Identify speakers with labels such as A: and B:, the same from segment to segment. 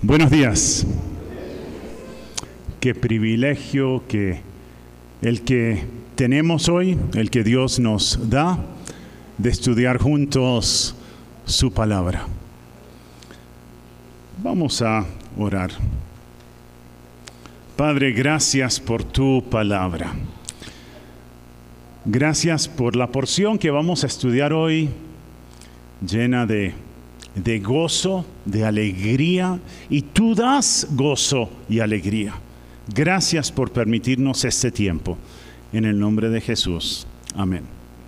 A: Buenos días. Qué privilegio que el que tenemos hoy, el que Dios nos da, de estudiar juntos su palabra. Vamos a orar. Padre, gracias por tu palabra. Gracias por la porción que vamos a estudiar hoy, llena de gozo, de alegría, y tú das gozo y alegría. Gracias por permitirnos este tiempo. En el nombre de Jesús. Amén.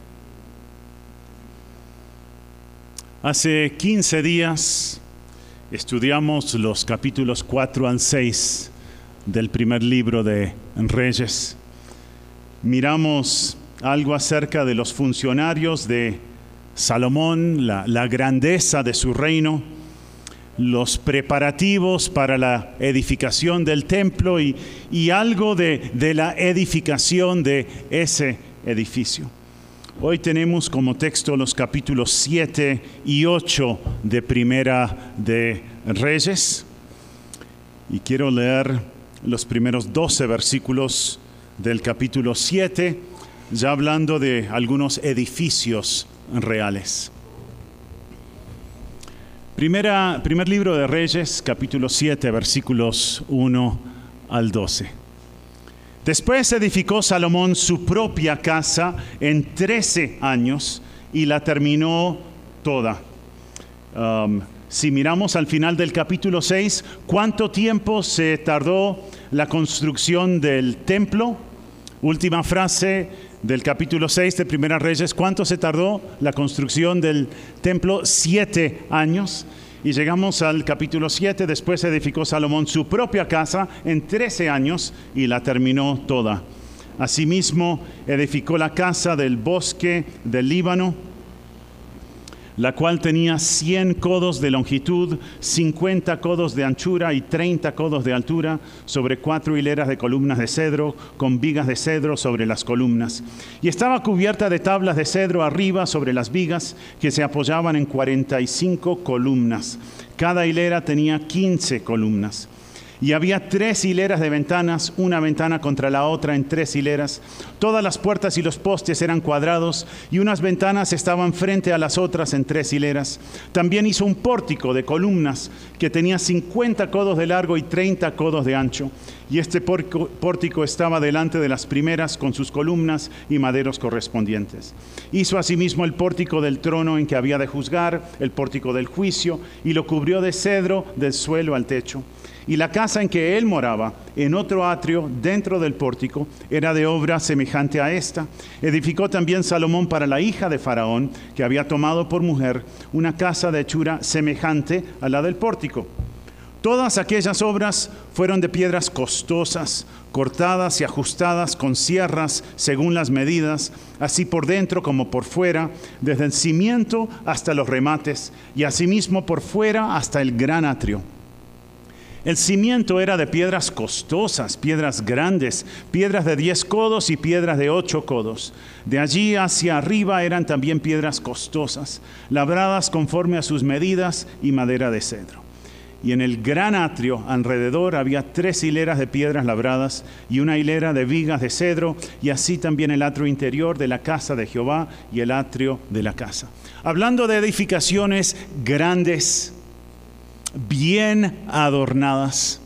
A: Hace 15 días estudiamos los capítulos 4 al 6 del primer libro de Reyes. Miramos algo acerca de los funcionarios de Salomón, la grandeza de su reino, los preparativos para la edificación del templo y algo de la edificación de ese edificio. Hoy tenemos como texto los capítulos 7 y 8 de Primera de Reyes. Y quiero leer los primeros 12 versículos del capítulo 7, ya hablando de algunos edificios reales. Primer libro de Reyes, capítulo 7, versículos 1 al 12. Después edificó Salomón su propia casa en 13 años y la terminó toda. Si miramos al final del capítulo 6, ¿cuánto tiempo se tardó la construcción del templo? Última frase del capítulo 6 de Primera Reyes. ¿Cuánto se tardó la construcción del templo? 7 años. Y llegamos al capítulo 7. Después edificó Salomón su propia casa en 13 años y la terminó toda. Asimismo, edificó la casa del bosque del Líbano, la cual tenía 100 codos de longitud, 50 codos de anchura y 30 codos de altura, sobre 4 hileras de columnas de cedro, con vigas de cedro sobre las columnas. Y estaba cubierta de tablas de cedro arriba sobre las vigas, que se apoyaban en 45 columnas. Cada hilera tenía 15 columnas. Y había 3 hileras de ventanas, una ventana contra la otra en 3 hileras. Todas las puertas y los postes eran cuadrados, y unas ventanas estaban frente a las otras en 3 hileras. También hizo un pórtico de columnas que tenía 50 codos de largo y 30 codos de ancho. Y este pórtico estaba delante de las primeras con sus columnas y maderos correspondientes. Hizo asimismo el pórtico del trono en que había de juzgar, el pórtico del juicio, y lo cubrió de cedro del suelo al techo. Y la casa en que él moraba, en otro atrio dentro del pórtico, era de obra semejante a esta. Edificó también Salomón para la hija de Faraón, que había tomado por mujer, una casa de hechura semejante a la del pórtico. Todas aquellas obras fueron de piedras costosas, cortadas y ajustadas con sierras según las medidas, así por dentro como por fuera, desde el cimiento hasta los remates, y asimismo por fuera hasta el gran atrio. El cimiento era de piedras costosas, piedras grandes, piedras de 10 codos y piedras de 8 codos. De allí hacia arriba eran también piedras costosas, labradas conforme a sus medidas y madera de cedro. Y en el gran atrio alrededor había 3 hileras de piedras labradas y una hilera de vigas de cedro, y así también el atrio interior de la casa de Jehová y el atrio de la casa. Hablando de edificaciones grandes, bien adornadas.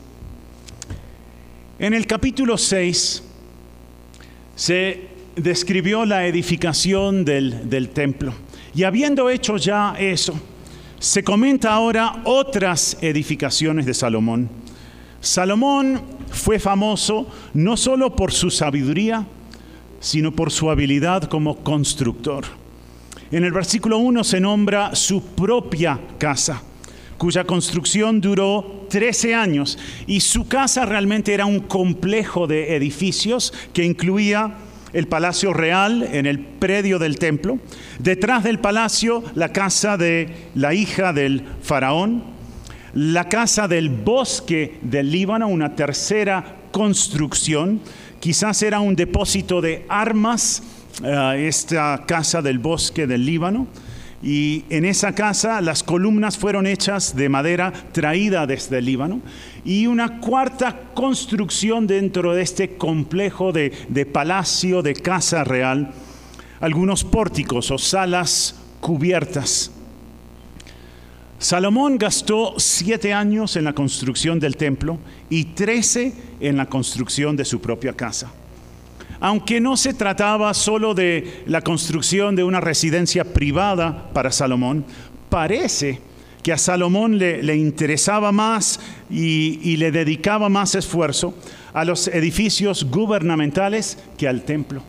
A: En el capítulo 6 se describió la edificación del templo. Y habiendo hecho ya eso, se comenta ahora otras edificaciones de Salomón. Salomón fue famoso no solo por su sabiduría, sino por su habilidad como constructor. En el versículo 1 se nombra su propia casa, cuya construcción duró 13 años, y su casa realmente era un complejo de edificios que incluía el palacio real en el predio del templo, detrás del palacio la casa de la hija del faraón, la casa del bosque del Líbano, una tercera construcción, quizás era un depósito de armas, esta casa del bosque del Líbano. Y en esa casa las columnas fueron hechas de madera traída desde el Líbano. Y una cuarta construcción dentro de este complejo de palacio, de casa real, algunos pórticos o salas cubiertas. Salomón gastó 7 años en la construcción del templo y 13 en la construcción de su propia casa. Aunque no se trataba solo de la construcción de una residencia privada para Salomón, parece que a Salomón le interesaba más y le dedicaba más esfuerzo a los edificios gubernamentales que al templo.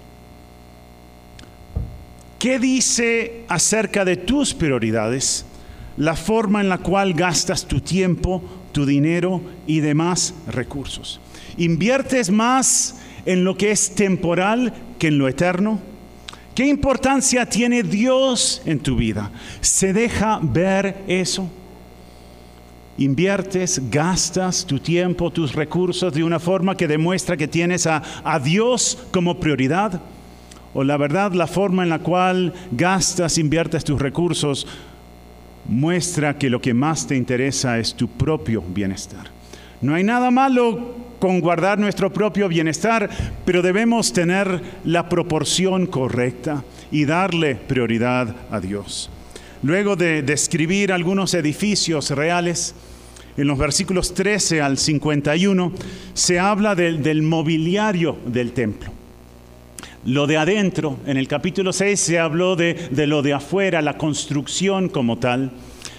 A: ¿Qué dice acerca de tus prioridades la forma en la cual gastas tu tiempo, tu dinero y demás recursos? ¿Inviertes más en lo que es temporal que en lo eterno? ¿Qué importancia tiene Dios en tu vida? ¿Se deja ver eso? ¿Inviertes, gastas tu tiempo, tus recursos de una forma que demuestra que tienes a Dios como prioridad? ¿O la verdad, la forma en la cual gastas, inviertes tus recursos muestra que lo que más te interesa es tu propio bienestar? No hay nada malo con guardar nuestro propio bienestar, pero debemos tener la proporción correcta y darle prioridad a Dios. Luego de describir algunos edificios reales, en los versículos 13 al 51, se habla del mobiliario del templo. Lo de adentro, en el capítulo 6 se habló de lo de afuera, la construcción como tal.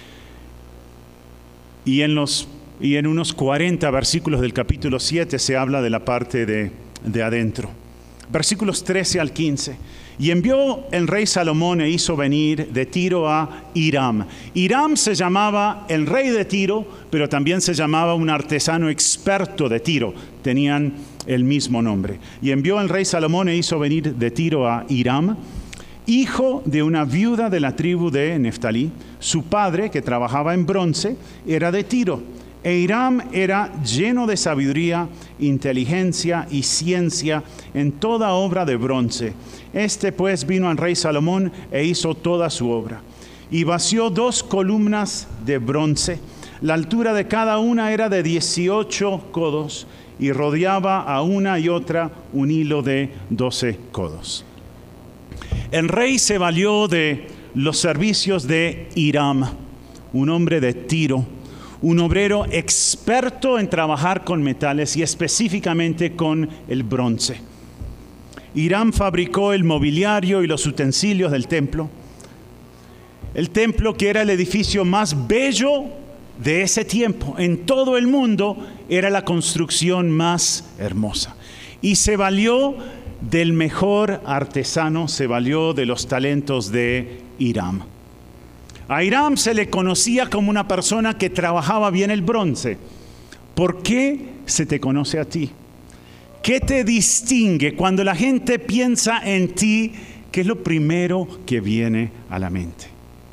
A: Y en unos 40 versículos del capítulo 7 se habla de la parte de adentro. Versículos 13 al 15. Y envió el rey Salomón e hizo venir de Tiro a Hiram. Hiram se llamaba el rey de Tiro, pero también se llamaba un artesano experto de Tiro. Tenían el mismo nombre. Y envió el rey Salomón e hizo venir de Tiro a Hiram, hijo de una viuda de la tribu de Neftalí. Su padre, que trabajaba en bronce, era de Tiro. E Hiram era lleno de sabiduría, inteligencia y ciencia en toda obra de bronce. Este pues vino al rey Salomón e hizo toda su obra. Y vació 2 columnas de bronce. La altura de cada una era de 18 codos y rodeaba a una y otra un hilo de 12 codos. El rey se valió de los servicios de Hiram, un hombre de Tiro, un obrero experto en trabajar con metales y específicamente con el bronce. Hiram fabricó el mobiliario y los utensilios del templo. El templo, que era el edificio más bello de ese tiempo en todo el mundo, era la construcción más hermosa. Y se valió del mejor artesano, se valió de los talentos de Hiram. A Hiram se le conocía como una persona que trabajaba bien el bronce. ¿Por qué se te conoce a ti? ¿Qué te distingue cuando la gente piensa en ti? ¿Qué es lo primero que viene a la mente?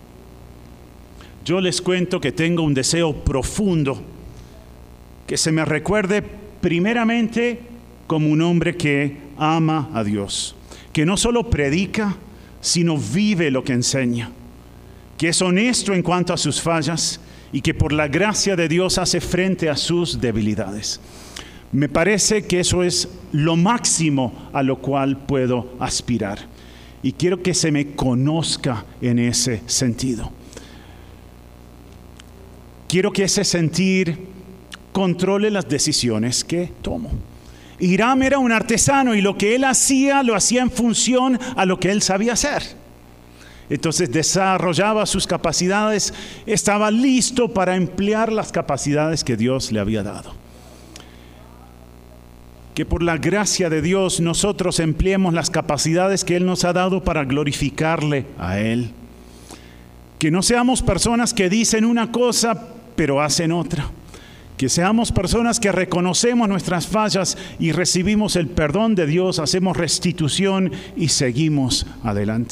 A: Yo les cuento que tengo un deseo profundo que se me recuerde primeramente como un hombre que ama a Dios, que no solo predica, sino vive lo que enseña, que es honesto en cuanto a sus fallas y que por la gracia de Dios hace frente a sus debilidades. Me parece que eso es lo máximo a lo cual puedo aspirar. Y quiero que se me conozca en ese sentido. Quiero que ese sentir controle las decisiones que tomo. Hiram era un artesano y lo que él hacía, lo hacía en función a lo que él sabía hacer. Entonces desarrollaba sus capacidades, estaba listo para emplear las capacidades que Dios le había dado. Que por la gracia de Dios nosotros empleemos las capacidades que Él nos ha dado para glorificarle a Él. Que no seamos personas que dicen una cosa pero hacen otra. Que seamos personas que reconocemos nuestras fallas y recibimos el perdón de Dios, hacemos restitución y seguimos adelante.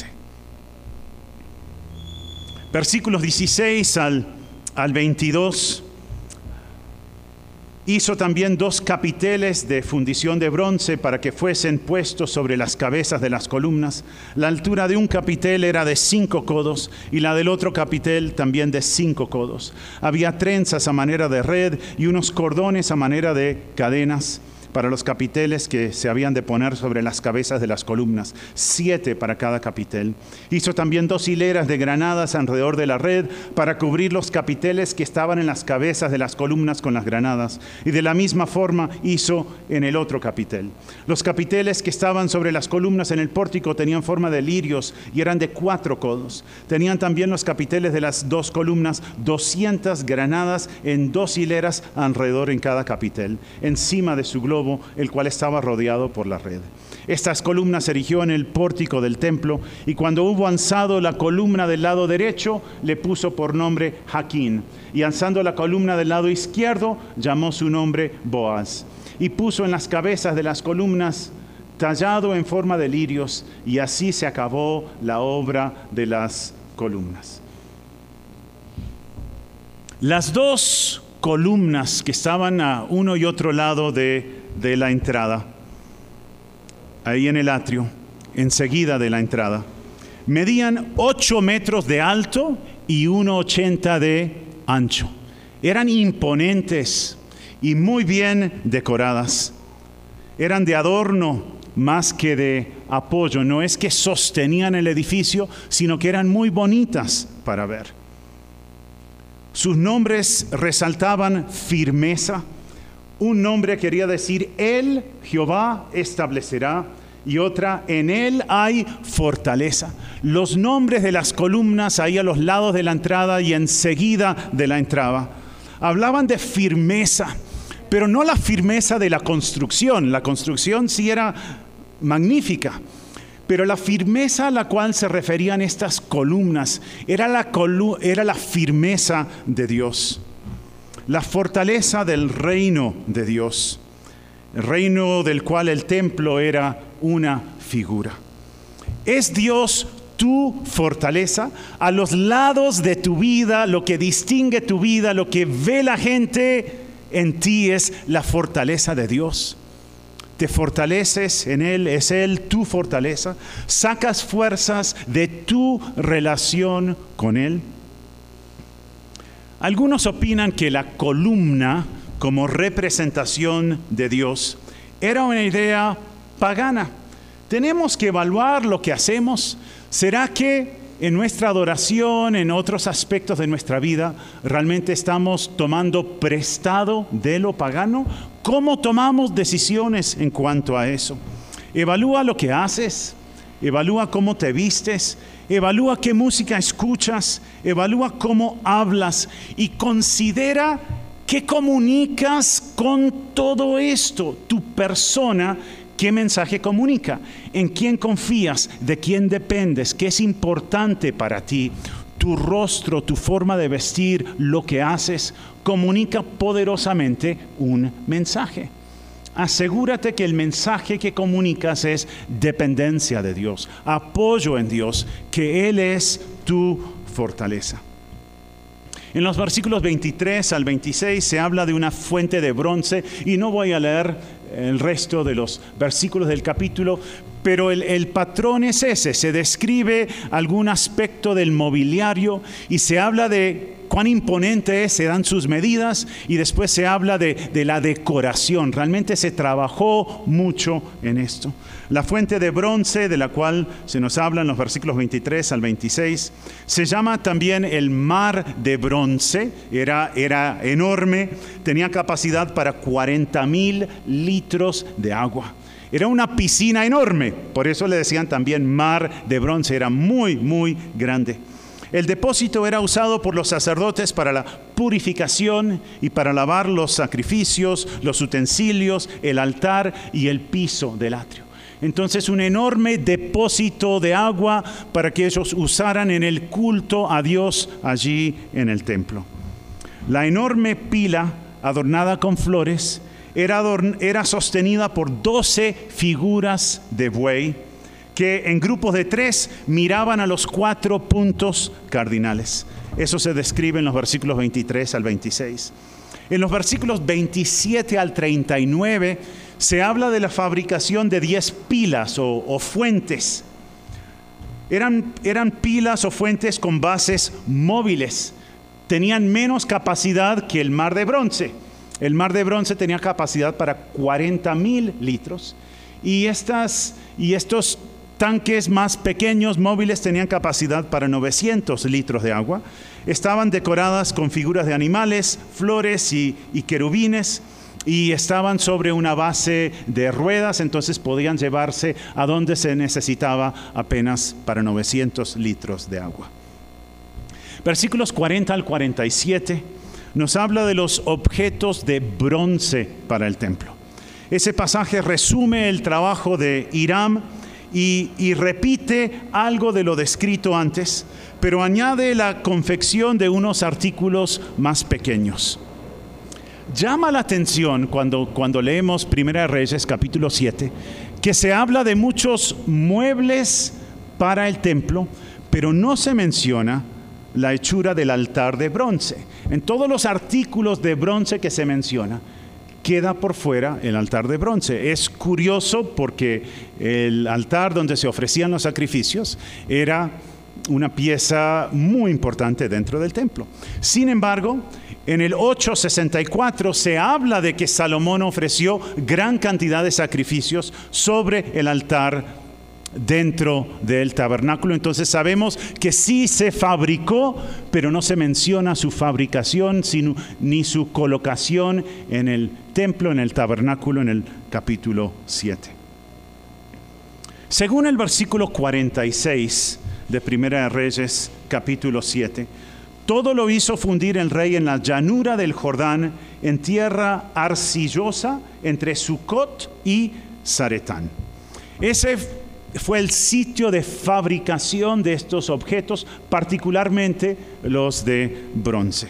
A: Versículos 16 al 22. Hizo también 2 capiteles de fundición de bronce para que fuesen puestos sobre las cabezas de las columnas. La altura de un capitel era de 5 codos y la del otro capitel también de 5 codos. Había trenzas a manera de red y unos cordones a manera de cadenas para los capiteles que se habían de poner sobre las cabezas de las columnas, 7 para cada capitel. Hizo también 2 hileras de granadas alrededor de la red para cubrir los capiteles que estaban en las cabezas de las columnas con las granadas. Y de la misma forma hizo en el otro capitel. Los capiteles que estaban sobre las columnas en el pórtico tenían forma de lirios y eran de 4 codos. Tenían también los capiteles de las 2 columnas 200 granadas en 2 hileras alrededor en cada capitel, encima de su globo, el cual estaba rodeado por la red. Estas columnas se erigió en el pórtico del templo, y cuando hubo alzado la columna del lado derecho, le puso por nombre Jaquín, y alzando la columna del lado izquierdo, llamó su nombre Boaz. Y puso en las cabezas de las columnas tallado en forma de lirios, y así se acabó la obra de las columnas. Las 2 columnas que estaban a uno y otro lado de la entrada, ahí en el atrio, enseguida de la entrada, medían 8 metros de alto y 1,80 de ancho. Eran imponentes y muy bien decoradas. Eran de adorno más que de apoyo. No es que sostenían el edificio, sino que eran muy bonitas para ver. Sus nombres resaltaban firmeza. Un nombre quería decir, Él, Jehová, establecerá, y otra, en Él hay fortaleza. Los nombres de las columnas ahí a los lados de la entrada y enseguida de la entrada hablaban de firmeza, pero no la firmeza de la construcción. La construcción sí era magnífica, pero la firmeza a la cual se referían estas columnas era la firmeza de Dios. La fortaleza del reino de Dios, el reino del cual el templo era una figura. ¿Es Dios tu fortaleza? A los lados de tu vida, lo que distingue tu vida, lo que ve la gente en ti es la fortaleza de Dios. Te fortaleces en Él, es Él tu fortaleza. Sacas fuerzas de tu relación con Él. Algunos opinan que la columna como representación de Dios era una idea pagana. Tenemos que evaluar lo que hacemos. ¿Será que en nuestra adoración, en otros aspectos de nuestra vida, realmente estamos tomando prestado de lo pagano? ¿Cómo tomamos decisiones en cuanto a eso? Evalúa lo que haces, evalúa cómo te vistes, evalúa qué música escuchas, evalúa cómo hablas y considera qué comunicas con todo esto, tu persona. ¿Qué mensaje comunica? ¿En quién confías? ¿De quién dependes? ¿Qué es importante para ti? Tu rostro, tu forma de vestir, lo que haces, comunica poderosamente un mensaje. Asegúrate que el mensaje que comunicas es dependencia de Dios, apoyo en Dios, que Él es tu fortaleza. En los versículos 23 al 26 se habla de una fuente de bronce, y no voy a leer el resto de los versículos del capítulo, pero el patrón es ese. Se describe algún aspecto del mobiliario y se habla de cuán imponente es, se dan sus medidas, y después se habla de la decoración. Realmente se trabajó mucho en esto. La fuente de bronce, de la cual se nos habla en los versículos 23 al 26, se llama también el mar de bronce. Era enorme, tenía capacidad para 40,000 litros de agua. Era una piscina enorme, por eso le decían también mar de bronce, era muy, muy grande. El depósito era usado por los sacerdotes para la purificación y para lavar los sacrificios, los utensilios, el altar y el piso del atrio. Entonces, un enorme depósito de agua para que ellos usaran en el culto a Dios allí en el templo. La enorme pila adornada con flores era sostenida por 12 figuras de buey que en grupos de 3 miraban a los 4 puntos cardinales. Eso se describe en los versículos 23 al 26. En los versículos 27 al 39 se habla de la fabricación de 10 pilas o fuentes. Eran pilas o fuentes con bases móviles. Tenían menos capacidad que el mar de bronce. El mar de bronce tenía capacidad para 40,000 litros. Y estos tanques más pequeños, móviles, tenían capacidad para 900 litros de agua. Estaban decoradas con figuras de animales, flores y querubines, y estaban sobre una base de ruedas, entonces podían llevarse a donde se necesitaba apenas para 900 litros de agua. Versículos 40 al 47 nos habla de los objetos de bronce para el templo. Ese pasaje resume el trabajo de Hiram y repite algo de lo descrito antes, pero añade la confección de unos artículos más pequeños. Llama la atención cuando leemos Primera de Reyes, capítulo 7, que se habla de muchos muebles para el templo, pero no se menciona la hechura del altar de bronce. En todos los artículos de bronce que se menciona, queda por fuera el altar de bronce. Es curioso porque el altar donde se ofrecían los sacrificios era una pieza muy importante dentro del templo. Sin embargo, en el 8:64 se habla de que Salomón ofreció gran cantidad de sacrificios sobre el altar dentro del tabernáculo. Entonces sabemos que sí se fabricó, pero no se menciona su fabricación ni su colocación en el templo, en el tabernáculo, en el capítulo 7. Según el versículo 46 de Primera de Reyes, capítulo 7, todo lo hizo fundir el rey en la llanura del Jordán, en tierra arcillosa, entre Sucot y Zaretán. Ese fue el sitio de fabricación de estos objetos, particularmente los de bronce.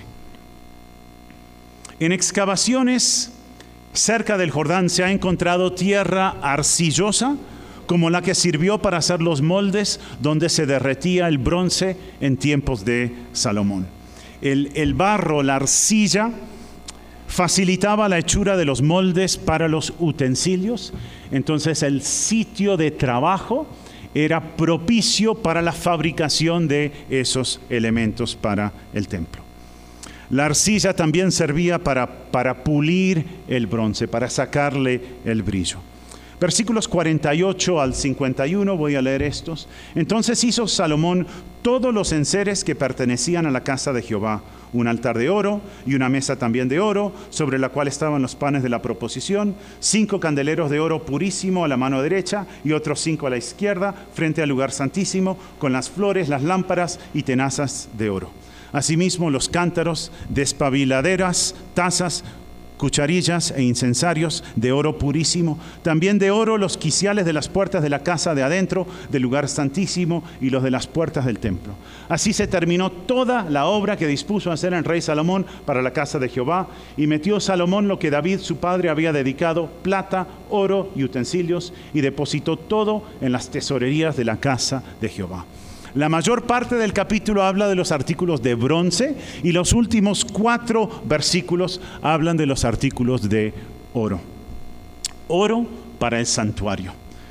A: En excavaciones cerca del Jordán se ha encontrado tierra arcillosa, como la que sirvió para hacer los moldes donde se derretía el bronce en tiempos de Salomón. El barro, la arcilla, facilitaba la hechura de los moldes para los utensilios. Entonces el sitio de trabajo era propicio para la fabricación de esos elementos para el templo. La arcilla también servía para pulir el bronce, para sacarle el brillo. Versículos 48 al 51, voy a leer estos. Entonces hizo Salomón todos los enseres que pertenecían a la casa de Jehová, un altar de oro y una mesa también de oro, sobre la cual estaban los panes de la proposición, 5 candeleros de oro purísimo a la mano derecha y otros 5 a la izquierda, frente al lugar santísimo, con las flores, las lámparas y tenazas de oro. Asimismo los cántaros, despabiladeras, tazas, cucharillas e incensarios de oro purísimo, también de oro los quiciales de las puertas de la casa de adentro del lugar santísimo y los de las puertas del templo. Así se terminó toda la obra que dispuso hacer el rey Salomón para la casa de Jehová, y metió Salomón lo que David su padre había dedicado, plata, oro y utensilios, y depositó todo en las tesorerías de la casa de Jehová. La mayor parte del capítulo habla de los artículos de bronce y los últimos 4 versículos hablan de los artículos de oro. Oro para el santuario.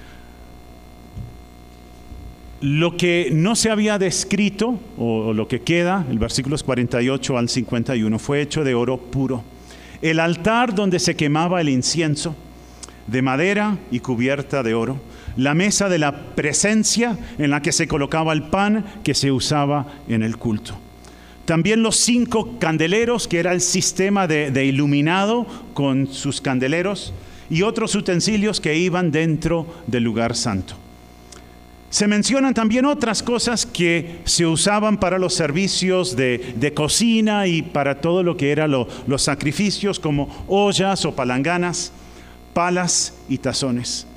A: Lo que no se había descrito, o lo que queda, el versículos 48 al 51, fue hecho de oro puro. El altar donde se quemaba el incienso, de madera y cubierta de oro. La mesa de la presencia en la que se colocaba el pan que se usaba en el culto. También los 5 candeleros, que era el sistema de iluminado con sus candeleros, y otros utensilios que iban dentro del lugar santo. Se mencionan también otras cosas que se usaban para los servicios de cocina y para todo lo que eran los sacrificios, como ollas o palanganas, palas y tazones.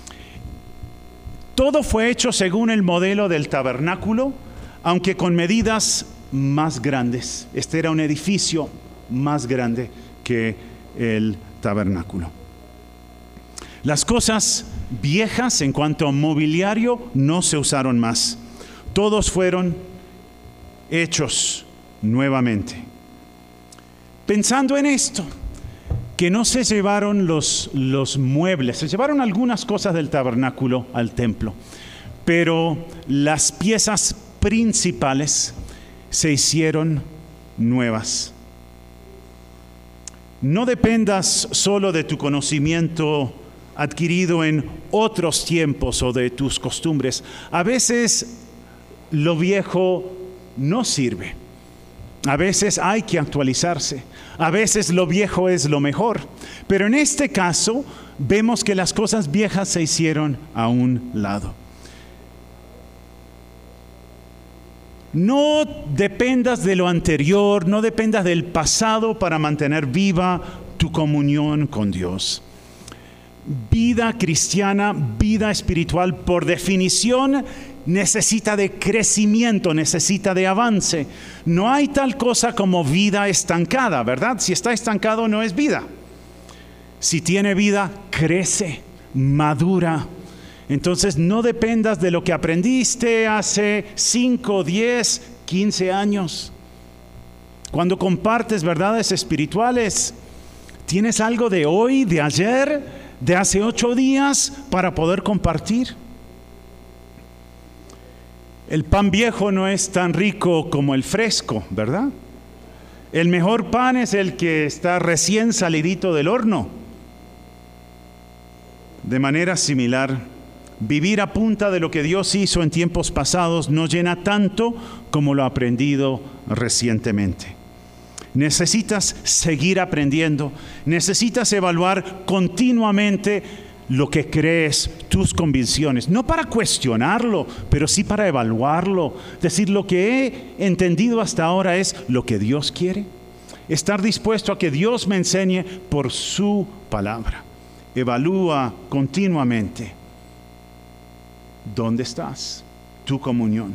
A: Todo fue hecho según el modelo del tabernáculo, aunque con medidas más grandes. Este era un edificio más grande que el tabernáculo. Las cosas viejas en cuanto a mobiliario no se usaron más. Todos fueron hechos nuevamente. pensando en esto, que no se llevaron los muebles, se llevaron algunas cosas del tabernáculo al templo, pero las piezas principales se hicieron nuevas. No dependas solo de tu conocimiento adquirido en otros tiempos o de tus costumbres. A veces lo viejo no sirve. A veces hay que actualizarse. A veces lo viejo es lo mejor. Pero en este caso vemos que las cosas viejas se hicieron a un lado. No dependas de lo anterior, no dependas del pasado para mantener viva tu comunión con Dios. Vida cristiana, vida espiritual, por definición, necesita de crecimiento, necesita de avance. No hay tal cosa como vida estancada, ¿verdad? Si está estancado no es vida. Si tiene vida, crece, madura. Entonces no dependas de lo que aprendiste hace 5, 10, 15 años. Cuando compartes verdades espirituales, tienes algo de hoy, de ayer, de hace 8 días para poder compartir. El pan viejo no es tan rico como el fresco, ¿verdad? El mejor pan es el que está recién salidito del horno. De manera similar, vivir a punta de lo que Dios hizo en tiempos pasados no llena tanto como lo aprendido recientemente. Necesitas seguir aprendiendo, necesitas evaluar continuamente lo que crees, tus convicciones, no para cuestionarlo, pero sí para evaluarlo. Decir, lo que he entendido hasta ahora es lo que Dios quiere. Estar dispuesto a que Dios me enseñe por su palabra. Evalúa continuamente. ¿Dónde estás? Tu comunión.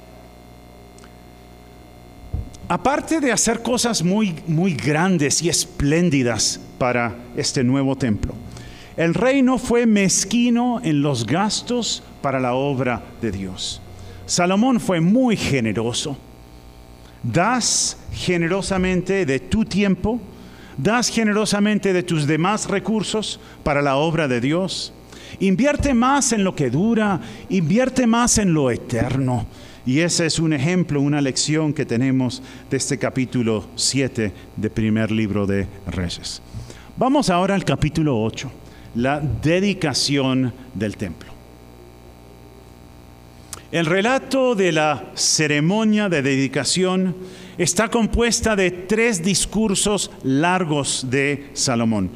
A: Aparte de hacer cosas muy grandes y espléndidas para este nuevo templo, el rey no fue mezquino en los gastos para la obra de Dios. Salomón fue muy generoso. Das generosamente de tu tiempo, das generosamente de tus demás recursos para la obra de Dios. Invierte más en lo que dura, invierte más en lo eterno. Y ese es un ejemplo, una lección que tenemos de este capítulo 7 del primer libro de Reyes. Vamos ahora al capítulo 8, la dedicación del templo. El relato de la ceremonia de dedicación está compuesta de 3 discursos largos de Salomón.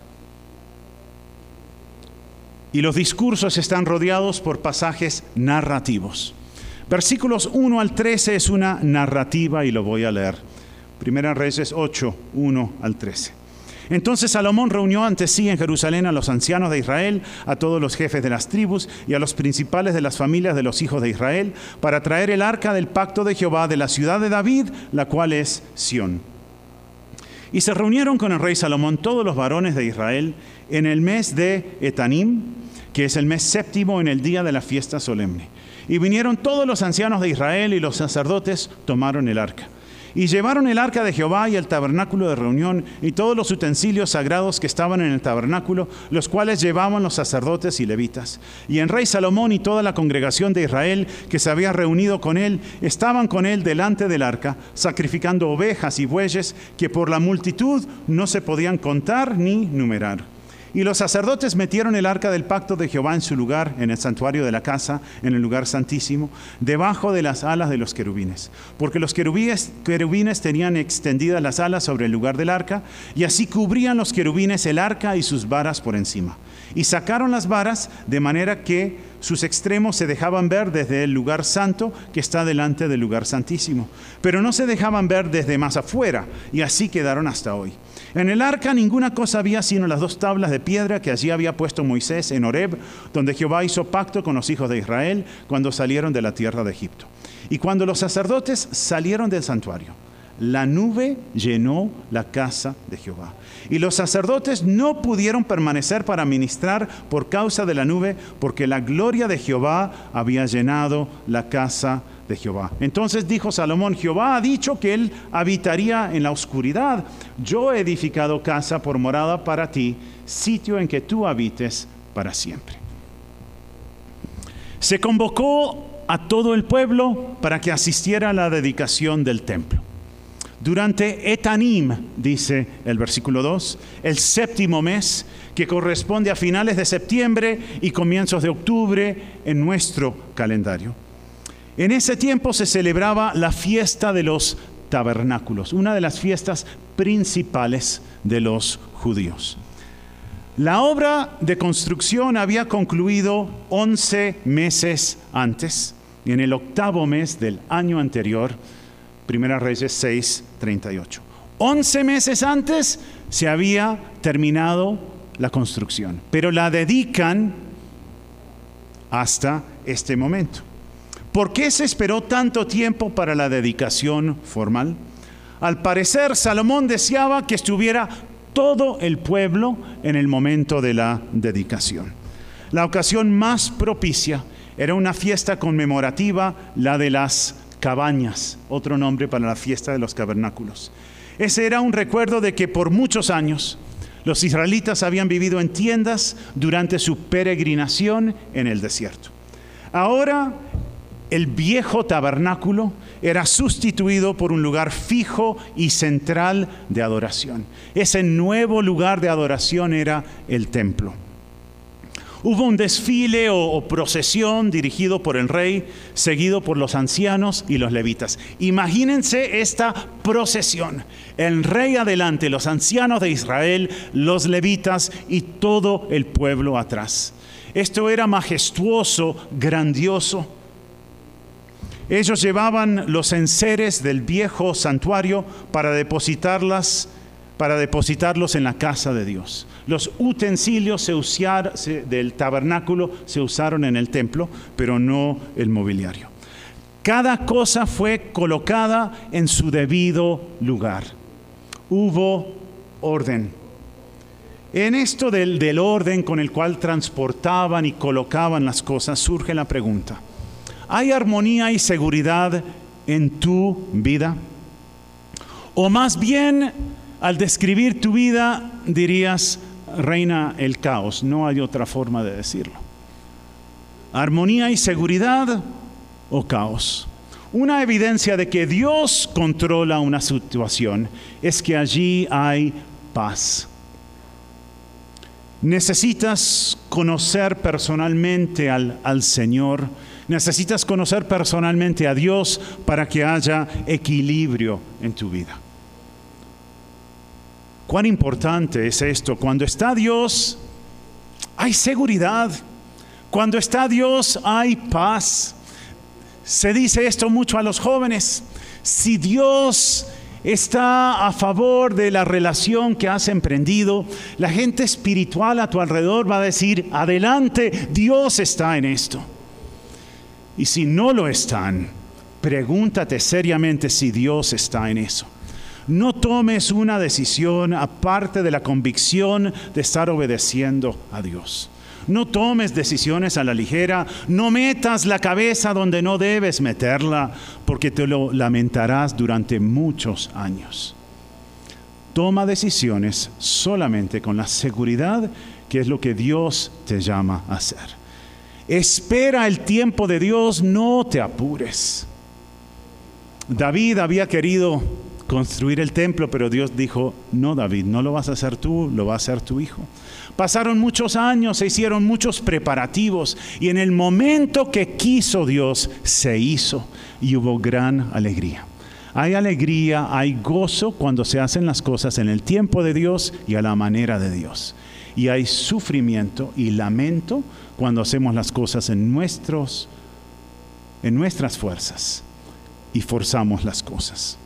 A: Y los discursos están rodeados por pasajes narrativos. Versículos 1 al 13 es una narrativa y lo voy a leer. Primera Reyes 8, 1 al 13. Entonces Salomón reunió ante sí en Jerusalén a los ancianos de Israel, a todos los jefes de las tribus y a los principales de las familias de los hijos de Israel, para traer el arca del pacto de Jehová de la ciudad de David, la cual es Sión. Y se reunieron con el rey Salomón todos los varones de Israel en el mes de Etanim, que es el mes séptimo, en el día de la fiesta solemne. Y vinieron todos los ancianos de Israel y los sacerdotes tomaron el arca. Y llevaron el arca de Jehová y el tabernáculo de reunión y todos los utensilios sagrados que estaban en el tabernáculo, los cuales llevaban los sacerdotes y levitas. Y el rey Salomón y toda la congregación de Israel que se había reunido con él, estaban con él delante del arca, sacrificando ovejas y bueyes que por la multitud no se podían contar ni numerar. Y los sacerdotes metieron el arca del pacto de Jehová en su lugar, en el santuario de la casa, en el lugar santísimo, debajo de las alas de los querubines. Porque los querubines tenían extendidas las alas sobre el lugar del arca, y así cubrían los querubines el arca y sus varas por encima. Y sacaron las varas de manera que sus extremos se dejaban ver desde el lugar santo que está delante del lugar santísimo. Pero no se dejaban ver desde más afuera, y así quedaron hasta hoy. En el arca ninguna cosa había sino las 2 tablas de piedra que allí había puesto Moisés en Horeb, donde Jehová hizo pacto con los hijos de Israel cuando salieron de la tierra de Egipto. Y cuando los sacerdotes salieron del santuario, la nube llenó la casa de Jehová. Y los sacerdotes no pudieron permanecer para ministrar por causa de la nube, porque la gloria de Jehová había llenado la casa de Jehová. Entonces dijo Salomón: Jehová ha dicho que él habitaría en la oscuridad. Yo he edificado casa por morada para ti, sitio en que tú habites para siempre. Se convocó a todo el pueblo para que asistiera a la dedicación del templo. Durante Etanim, dice el versículo 2, el séptimo mes, que corresponde a finales de septiembre y comienzos de octubre en nuestro calendario. En ese tiempo se celebraba la fiesta de los tabernáculos, una de las fiestas principales de los judíos. La obra de construcción había concluido 11 meses antes, en el octavo mes del año anterior, Primera Reyes 6:38. 11 meses antes se había terminado la construcción, pero la dedican hasta este momento. ¿Por qué se esperó tanto tiempo para la dedicación formal? Al parecer, Salomón deseaba que estuviera todo el pueblo en el momento de la dedicación. La ocasión más propicia era una fiesta conmemorativa, la de las cabañas, otro nombre para la fiesta de los tabernáculos. Ese era un recuerdo de que por muchos años los israelitas habían vivido en tiendas durante su peregrinación en el desierto. Ahora, el viejo tabernáculo era sustituido por un lugar fijo y central de adoración. Ese nuevo lugar de adoración era el templo. Hubo un desfile o procesión dirigido por el rey, seguido por los ancianos y los levitas. Imagínense esta procesión. El rey adelante, los ancianos de Israel, los levitas y todo el pueblo atrás. Esto era majestuoso, grandioso. Ellos llevaban los enseres del viejo santuario para depositarlos en la casa de Dios. Los utensilios del tabernáculo se usaron en el templo, pero no el mobiliario. Cada cosa fue colocada en su debido lugar. Hubo orden. En esto del orden con el cual transportaban y colocaban las cosas, surge la pregunta: ¿hay armonía y seguridad en tu vida? O más bien, al describir tu vida, dirías: reina el caos. No hay otra forma de decirlo. ¿Armonía y seguridad o caos? Una evidencia de que Dios controla una situación es que allí hay paz. Necesitas conocer personalmente al Señor. Necesitas conocer personalmente a Dios para que haya equilibrio en tu vida. ¿Cuán importante es esto? Cuando está Dios, hay seguridad. Cuando está Dios, hay paz. Se dice esto mucho a los jóvenes. Si Dios está a favor de la relación que has emprendido, la gente espiritual a tu alrededor va a decir: adelante, Dios está en esto. Y si no lo están, pregúntate seriamente si Dios está en eso. No tomes una decisión aparte de la convicción de estar obedeciendo a Dios. No tomes decisiones a la ligera. No metas la cabeza donde no debes meterla, porque te lo lamentarás durante muchos años. Toma decisiones solamente con la seguridad que es lo que Dios te llama a hacer. Espera el tiempo de Dios, no te apures. David había querido construir el templo, pero Dios dijo: no, David, no lo vas a hacer tú, lo va a hacer tu hijo. Pasaron muchos años, se hicieron muchos preparativos, y en el momento que quiso Dios, se hizo, y hubo gran alegría. Hay alegría, hay gozo cuando se hacen las cosas en el tiempo de Dios y a la manera de Dios. Y hay sufrimiento y lamento cuando hacemos las cosas en nuestras fuerzas y forzamos las cosas.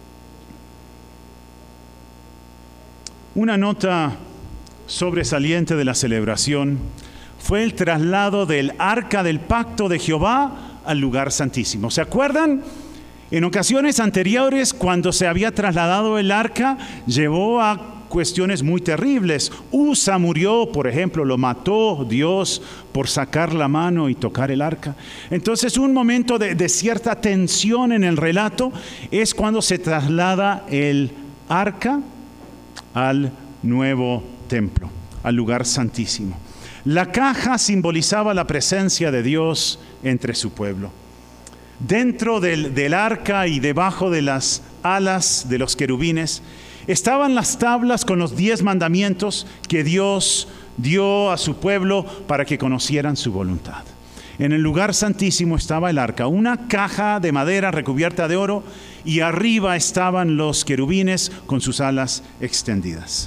A: Una nota sobresaliente de la celebración fue el traslado del arca del pacto de Jehová al lugar santísimo. ¿Se acuerdan? En ocasiones anteriores, cuando se había trasladado el arca, llevó a cuestiones muy terribles. Usa murió, por ejemplo, lo mató Dios por sacar la mano y tocar el arca. Entonces, un momento de cierta tensión en el relato es cuando se traslada el arca al nuevo templo, al lugar santísimo. La caja simbolizaba la presencia de Dios entre su pueblo. Dentro del arca y debajo de las alas de los querubines estaban las tablas con los 10 mandamientos que Dios dio a su pueblo para que conocieran su voluntad. En el lugar santísimo estaba el arca, una caja de madera recubierta de oro, y arriba estaban los querubines con sus alas extendidas.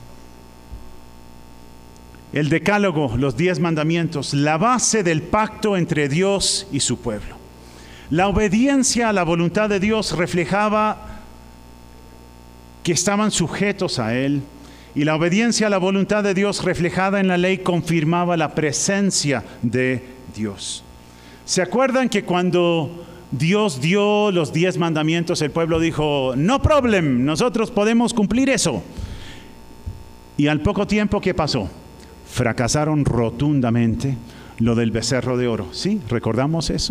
A: El decálogo, los 10 mandamientos, la base del pacto entre Dios y su pueblo. La obediencia a la voluntad de Dios reflejaba que estaban sujetos a Él, y la obediencia a la voluntad de Dios reflejada en la ley confirmaba la presencia de Dios. ¿Se acuerdan que cuando Dios dio los 10 mandamientos, el pueblo dijo, no problem, nosotros podemos cumplir eso? Y al poco tiempo, ¿qué pasó? Fracasaron rotundamente lo del becerro de oro. ¿Sí? ¿Recordamos eso?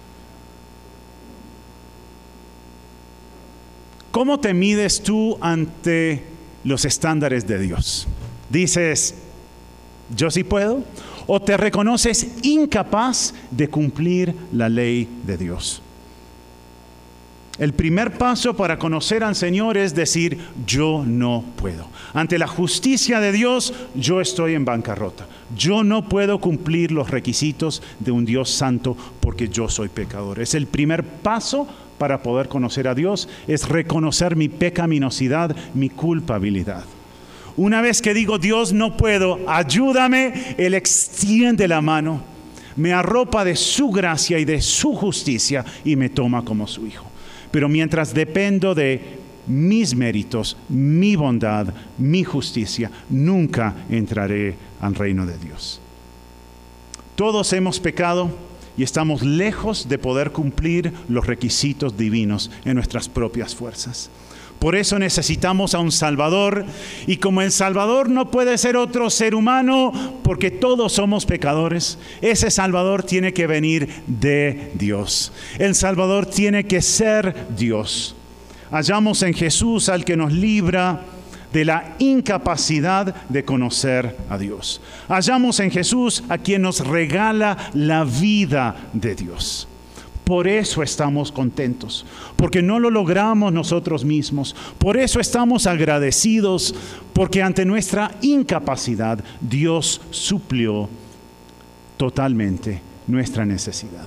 A: ¿Cómo te mides tú ante los estándares de Dios? ¿Dices, yo sí puedo? ¿O te reconoces incapaz de cumplir la ley de Dios? El primer paso para conocer al Señor es decir, yo no puedo. Ante la justicia de Dios, yo estoy en bancarrota. Yo no puedo cumplir los requisitos de un Dios santo porque yo soy pecador. Es el primer paso para poder conocer a Dios, es reconocer mi pecaminosidad, mi culpabilidad. Una vez que digo, Dios no puedo, ayúdame, Él extiende la mano, me arropa de su gracia y de su justicia y me toma como su hijo. Pero mientras dependo de mis méritos, mi bondad, mi justicia, nunca entraré al reino de Dios. Todos hemos pecado y estamos lejos de poder cumplir los requisitos divinos en nuestras propias fuerzas. Por eso necesitamos a un Salvador, y como el Salvador no puede ser otro ser humano porque todos somos pecadores, ese Salvador tiene que venir de Dios. El Salvador tiene que ser Dios. Hallamos en Jesús al que nos libra de la incapacidad de conocer a Dios. Hallamos en Jesús a quien nos regala la vida de Dios. Por eso estamos contentos, porque no lo logramos nosotros mismos. Por eso estamos agradecidos, porque ante nuestra incapacidad Dios suplió totalmente nuestra necesidad.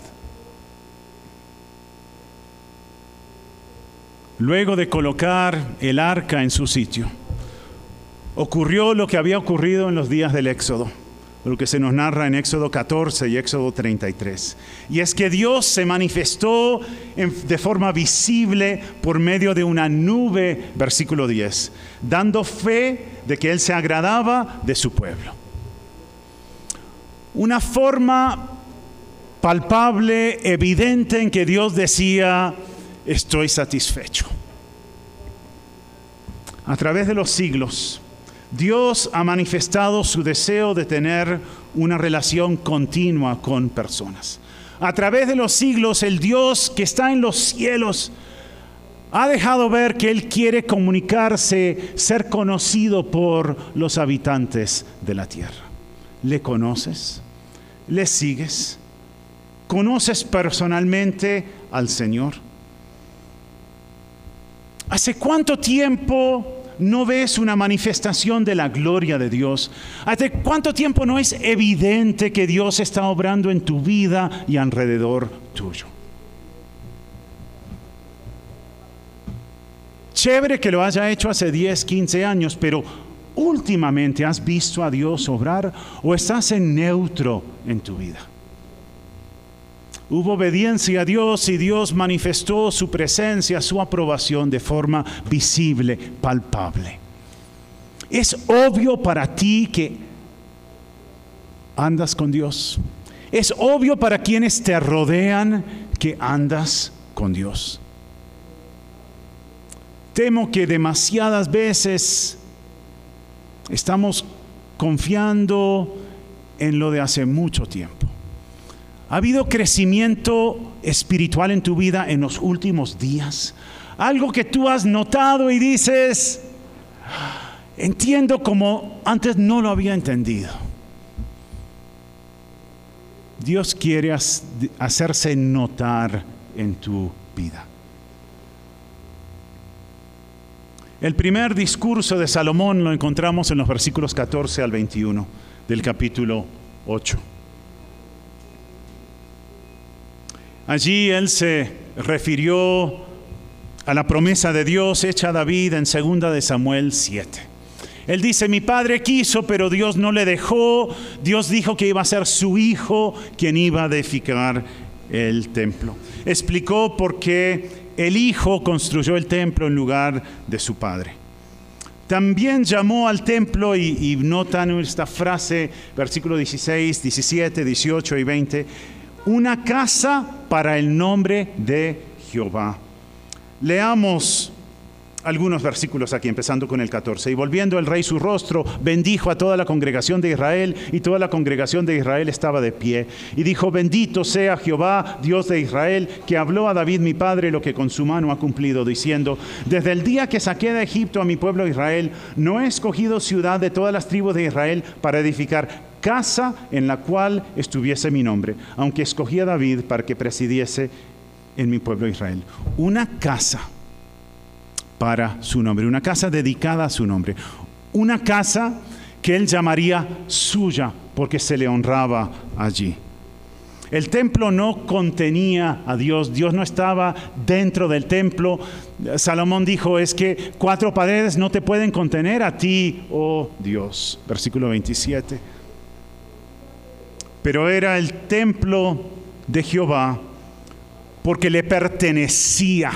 A: Luego de colocar el arca en su sitio, ocurrió lo que había ocurrido en los días del Éxodo, lo que se nos narra en Éxodo 14 y Éxodo 33. Y es que Dios se manifestó de forma visible por medio de una nube, versículo 10, dando fe de que Él se agradaba de su pueblo. Una forma palpable, evidente en que Dios decía, estoy satisfecho. A través de los siglos, Dios ha manifestado su deseo de tener una relación continua con personas. A través de los siglos, el Dios que está en los cielos ha dejado ver que Él quiere comunicarse, ser conocido por los habitantes de la tierra. ¿Le conoces? ¿Le sigues? ¿Conoces personalmente al Señor? ¿Hace cuánto tiempo no ves una manifestación de la gloria de Dios? ¿Hace cuánto tiempo no es evidente que Dios está obrando en tu vida y alrededor tuyo? Chévere que lo haya hecho hace 10, 15 años, pero últimamente ¿has visto a Dios obrar o estás en neutro en tu vida? Hubo obediencia a Dios y Dios manifestó su presencia, su aprobación de forma visible, palpable. Es obvio para ti que andas con Dios. Es obvio para quienes te rodean que andas con Dios. Temo que demasiadas veces estamos confiando en lo de hace mucho tiempo. ¿Ha habido crecimiento espiritual en tu vida en los últimos días? Algo que tú has notado y dices, entiendo como antes no lo había entendido. Dios quiere hacerse notar en tu vida. El primer discurso de Salomón lo encontramos en los versículos 14 al 21 del capítulo 8. Allí él se refirió a la promesa de Dios hecha a David en 2 de Samuel 7. Él dice, mi padre quiso, pero Dios no le dejó. Dios dijo que iba a ser su hijo quien iba a edificar el templo. Explicó por qué el hijo construyó el templo en lugar de su padre. También llamó al templo, y notan esta frase, versículos 16, 17, 18 y 20, una casa para el nombre de Jehová. Leamos algunos versículos aquí, empezando con el 14. Y volviendo el rey su rostro, bendijo a toda la congregación de Israel, y toda la congregación de Israel estaba de pie. Y dijo, bendito sea Jehová, Dios de Israel, que habló a David mi padre lo que con su mano ha cumplido, diciendo, desde el día que saqué de Egipto a mi pueblo Israel, no he escogido ciudad de todas las tribus de Israel para edificar casa en la cual estuviese mi nombre, aunque escogí a David para que presidiese en mi pueblo Israel. Una casa para su nombre, una casa dedicada a su nombre, una casa que él llamaría suya porque se le honraba allí. El templo no contenía a Dios, Dios no estaba dentro del templo. Salomón dijo, es que 4 paredes no te pueden contener a ti, oh Dios. Versículo 27. Pero era el templo de Jehová porque le pertenecía,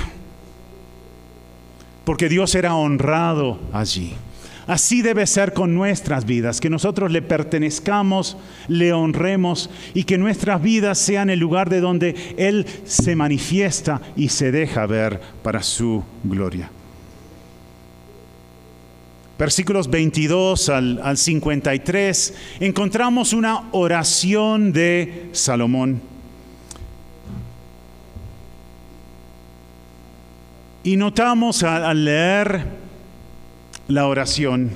A: porque Dios era honrado allí. Así debe ser con nuestras vidas, que nosotros le pertenezcamos, le honremos y que nuestras vidas sean el lugar de donde Él se manifiesta y se deja ver para su gloria. Versículos 22 al 53, encontramos una oración de Salomón. Y notamos al leer la oración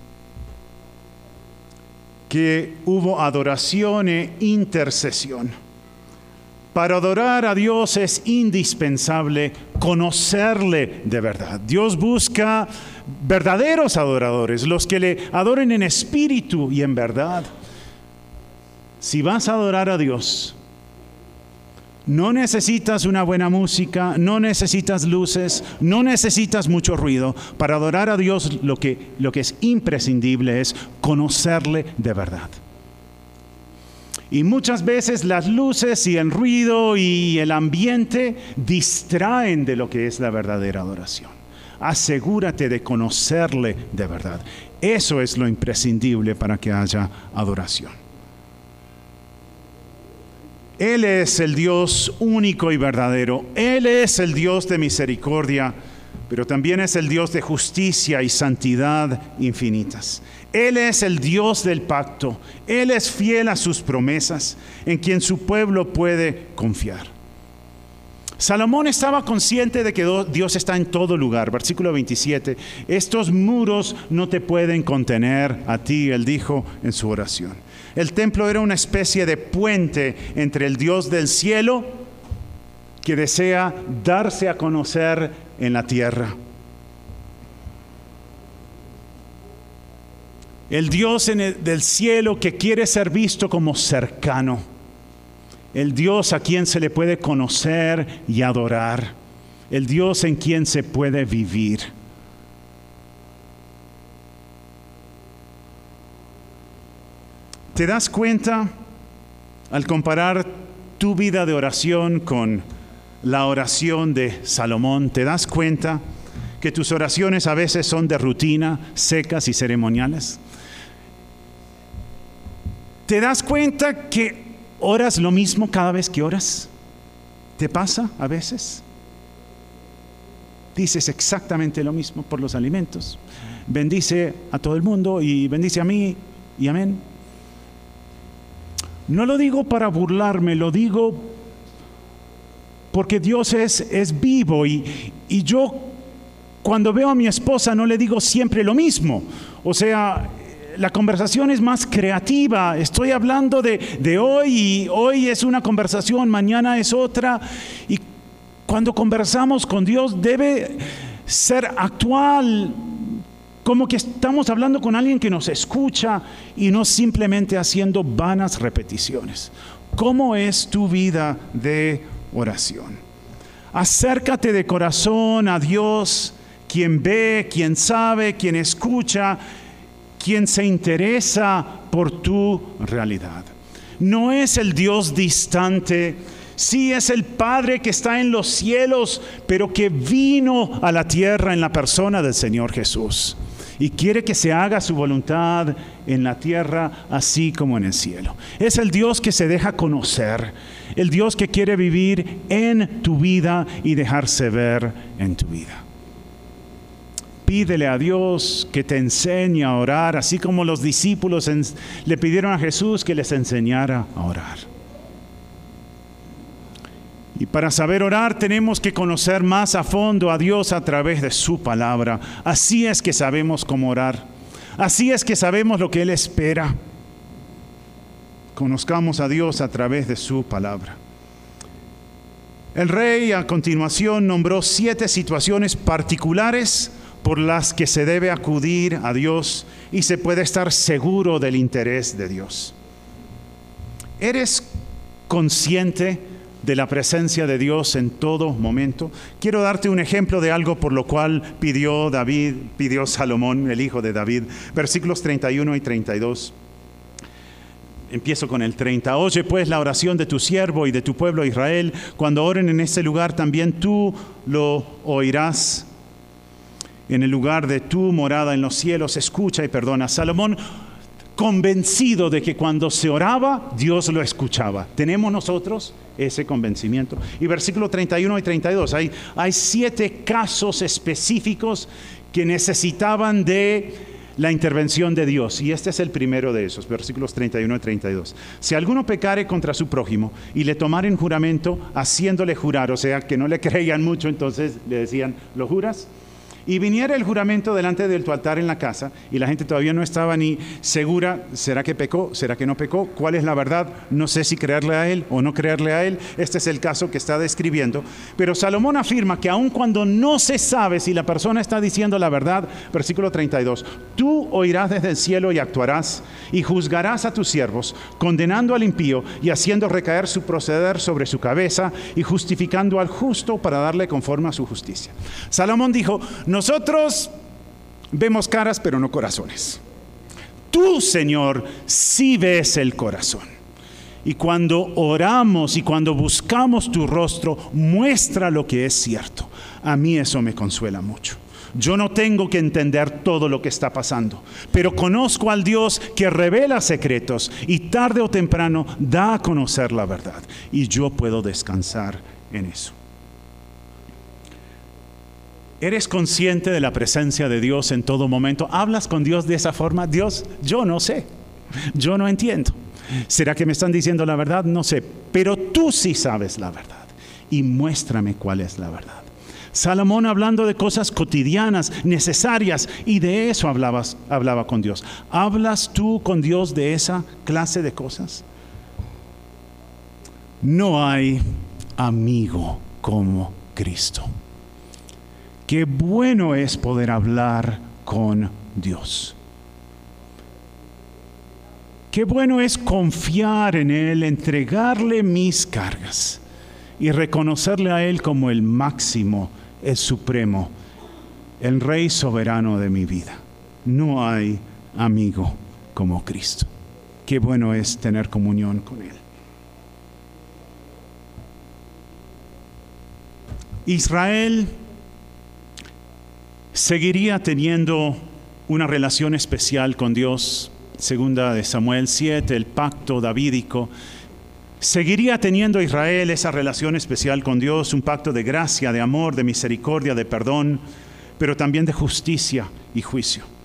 A: que hubo adoración e intercesión. Para adorar a Dios es indispensable conocerle de verdad. Dios busca verdaderos adoradores, los que le adoren en espíritu y en verdad. Si vas a adorar a Dios, no necesitas una buena música, no necesitas luces, no necesitas mucho ruido. Para adorar a Dios lo que es imprescindible es conocerle de verdad. Y muchas veces las luces y el ruido y el ambiente distraen de lo que es la verdadera adoración. Asegúrate de conocerle de verdad. Eso es lo imprescindible para que haya adoración. Él es el Dios único y verdadero. Él es el Dios de misericordia, pero también es el Dios de justicia y santidad infinitas. Él es el Dios del pacto. Él es fiel a sus promesas, en quien su pueblo puede confiar. Salomón estaba consciente de que Dios está en todo lugar. Versículo 27. Estos muros no te pueden contener a ti, él dijo en su oración. El templo era una especie de puente entre el Dios del cielo, que desea darse a conocer en la tierra. El Dios del cielo que quiere ser visto como cercano. El Dios a quien se le puede conocer y adorar. El Dios en quien se puede vivir. ¿Te das cuenta al comparar tu vida de oración con la oración de Salomón? ¿Te das cuenta que tus oraciones a veces son de rutina, secas y ceremoniales? ¿Te das cuenta que oras lo mismo cada vez que oras? ¿Te pasa a veces? Dices exactamente lo mismo por los alimentos. bendice a todo el mundo y bendice a mí y amén. No lo digo para burlarme, lo digo porque Dios es vivo y yo cuando veo a mi esposa no le digo siempre lo mismo. O sea, la conversación es más creativa. Estoy hablando de hoy y hoy es una conversación, mañana es otra. Y cuando conversamos con Dios debe ser actual, como que estamos hablando con alguien que nos escucha y no simplemente haciendo vanas repeticiones. ¿Cómo es tu vida de oración? Acércate de corazón a Dios, quien ve, quien sabe, quien escucha, quien se interesa por tu realidad. No es el Dios distante, sí es el Padre que está en los cielos, pero que vino a la tierra en la persona del Señor Jesús. Y quiere que se haga su voluntad en la tierra así como en el cielo. Es el Dios que se deja conocer, el Dios que quiere vivir en tu vida y dejarse ver en tu vida. Pídele a Dios que te enseñe a orar, así como los discípulos le pidieron a Jesús que les enseñara a orar. Y para saber orar tenemos que conocer más a fondo a Dios a través de su palabra. Así es que sabemos cómo orar. Así es que sabemos lo que Él espera. Conozcamos a Dios a través de su palabra. El rey a continuación nombró 7 situaciones particulares por las que se debe acudir a Dios y se puede estar seguro del interés de Dios. ¿Eres consciente de la presencia de Dios en todo momento? Quiero darte un ejemplo de algo por lo cual pidió Salomón, el hijo de David, versículos 31 y 32. Empiezo con el 30. Oye pues la oración de tu siervo y de tu pueblo Israel. Cuando oren en este lugar también tú lo oirás. En el lugar de tu morada en los cielos, escucha y perdona. Salomón, convencido de que cuando se oraba, Dios lo escuchaba. ¿Tenemos nosotros ese convencimiento? Y versículo 31 y 32, hay 7 casos específicos que necesitaban de la intervención de Dios. Y este es el primero de esos, versículos 31 y 32. Si alguno pecare contra su prójimo y le tomaren juramento, haciéndole jurar, o sea, que no le creían mucho, entonces le decían, ¿lo juras? Y viniera el juramento delante de tu altar en la casa, y la gente todavía no estaba ni segura, ¿será que pecó? ¿Será que no pecó? ¿Cuál es la verdad? No sé si creerle a él o no creerle a él. Este es el caso que está describiendo. Pero Salomón afirma que aun cuando no se sabe si la persona está diciendo la verdad, versículo 32, tú oirás desde el cielo y actuarás, y juzgarás a tus siervos, condenando al impío y haciendo recaer su proceder sobre su cabeza, y justificando al justo para darle conforme a su justicia. Salomón dijo, nosotros vemos caras pero no corazones. Tú, Señor, sí ves el corazón. Y cuando oramos y cuando buscamos tu rostro, muestra lo que es cierto. A mí eso me consuela mucho. Yo no tengo que entender todo lo que está pasando, pero conozco al Dios que revela secretos y tarde o temprano da a conocer la verdad. Y yo puedo descansar en eso. ¿Eres consciente de la presencia de Dios en todo momento? ¿Hablas con Dios de esa forma? Dios, yo no sé, yo no entiendo. ¿Será que me están diciendo la verdad? No sé, pero tú sí sabes la verdad y muéstrame cuál es la verdad. Salomón hablando de cosas cotidianas, necesarias, y de eso hablaba con Dios. ¿Hablas tú con Dios de esa clase de cosas? No hay amigo como Cristo. Qué bueno es poder hablar con Dios. Qué bueno es confiar en Él, entregarle mis cargas y reconocerle a Él como el máximo, el supremo, el Rey soberano de mi vida. No hay amigo como Cristo. Qué bueno es tener comunión con Él. Israel seguiría teniendo una relación especial con Dios. Segunda de Samuel 7, el pacto davídico. Seguiría teniendo Israel esa relación especial con Dios, un pacto de gracia, de amor, de misericordia, de perdón, pero también de justicia y juicio.